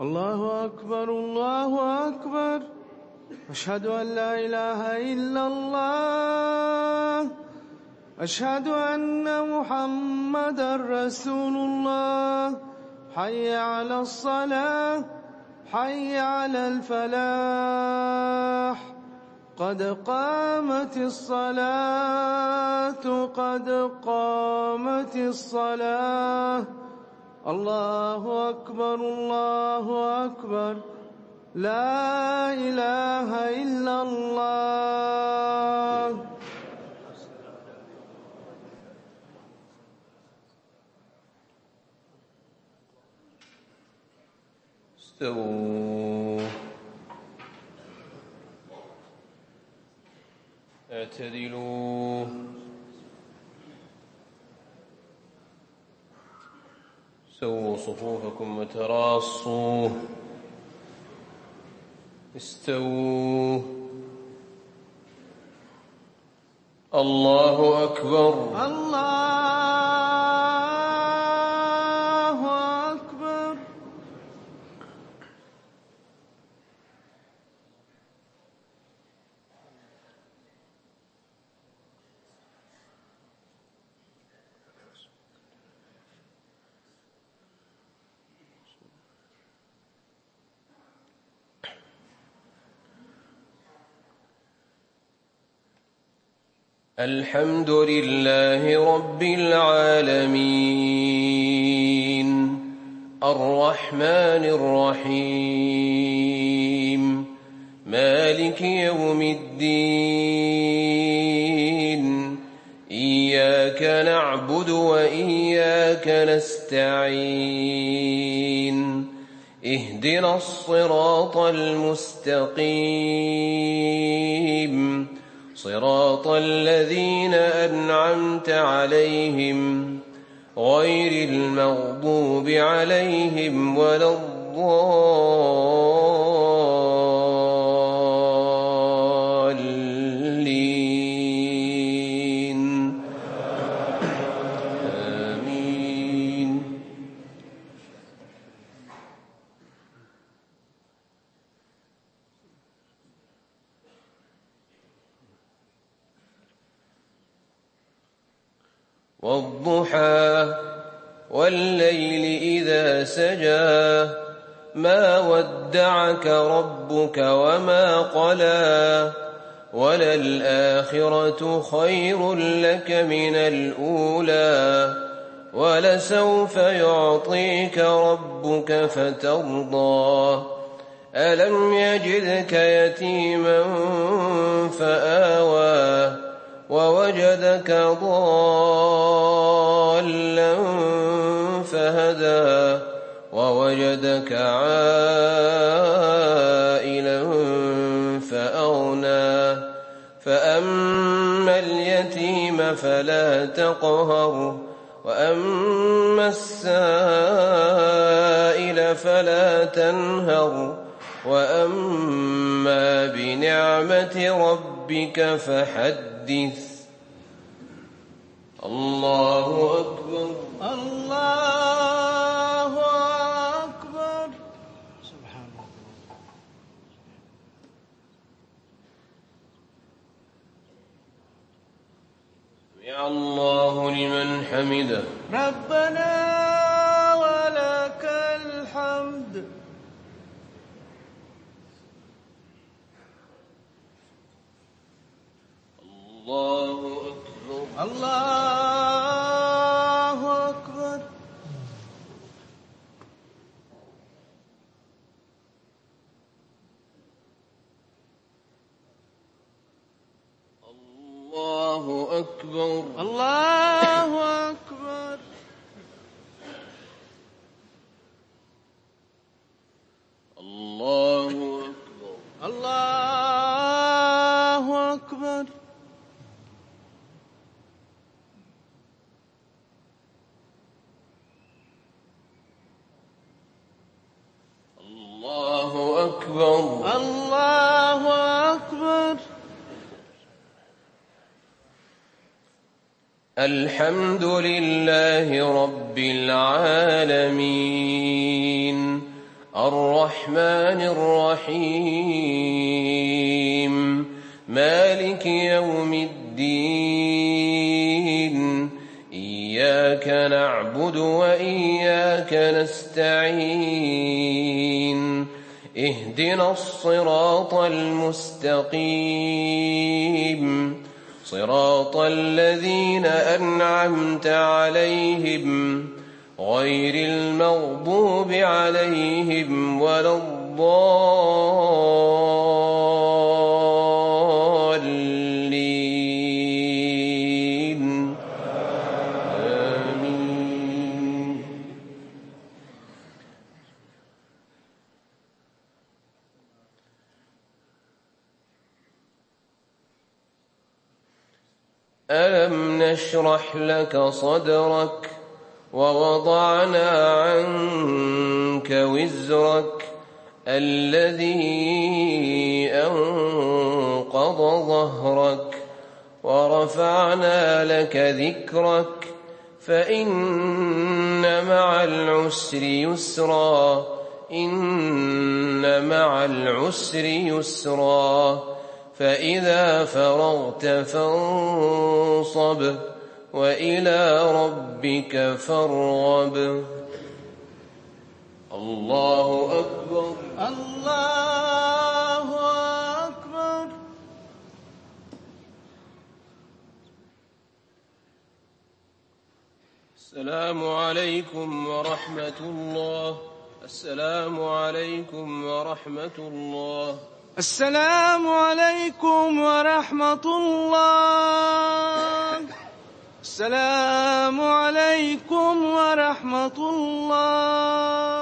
الله أكبر الله أكبر. أشهد أن لا إله إلا الله. أشهد أن محمدا رسول الله. حي على الصلاة، حي على الفلاح، قد قامت الصلاة، قد قامت الصلاة. الله أكبر الله أكبر. لا إله إلا الله. استووا، اعتدلوا، سووا صفوفكم وتراصوا، استووا. الله أكبر الله أكبر. الحمد لله رب العالمين، الرحمن الرحيم، مالك يوم الدين. إياك نعبد وإياك نستعين. اهدنا الصراط المستقيم، صراط الذين أنعمت عليهم غير المغضوب عليهم ولا الضالين. آمين. والضحى والليل إذا سجى، ما ودعك ربك وما قلى، وللآخرة خير لك من الأولى، ولسوف يعطيك ربك فترضى. ألم يجدك يتيما فآوى، ووجدك ضالا فهدى، ووجدك عائلا فأغنى. فأما اليتيم فلا تقهر، وأما السائل فلا تنهر، وأما بنعمة ربك فحدث. الله أكبر الله أكبر. سبحان الله. سمع الله لمن حمده. ربنا ولك الحمد. الله أكبر الله أكبر. الله أكبر الله أكبر. الله أكبر الله أكبر. الله أكبر الله أكبر. الحمد لله رب العالمين، الرحمن الرحمن الرحيم مالك يوم الدين إياك نعبد وإياك نستعين اهدنا الصراط المستقيم صراط الذين أنعمت عليهم غير المغضوب عليهم ولا الضالين آمين. ألم نشرح لك صدرك ووضعنا عنك وزرك الذي أنقض ظهرك ورفعنا لك ذكرك فإن مع العسر يسرا إن مع العسر يسرا فإذا فرغت فانصب وإلى ربك فارغب. الله أكبر. الله أكبر. السلام عليكم ورحمة الله. السلام عليكم ورحمة الله. السلام عليكم ورحمة الله. السلام عليكم ورحمة الله.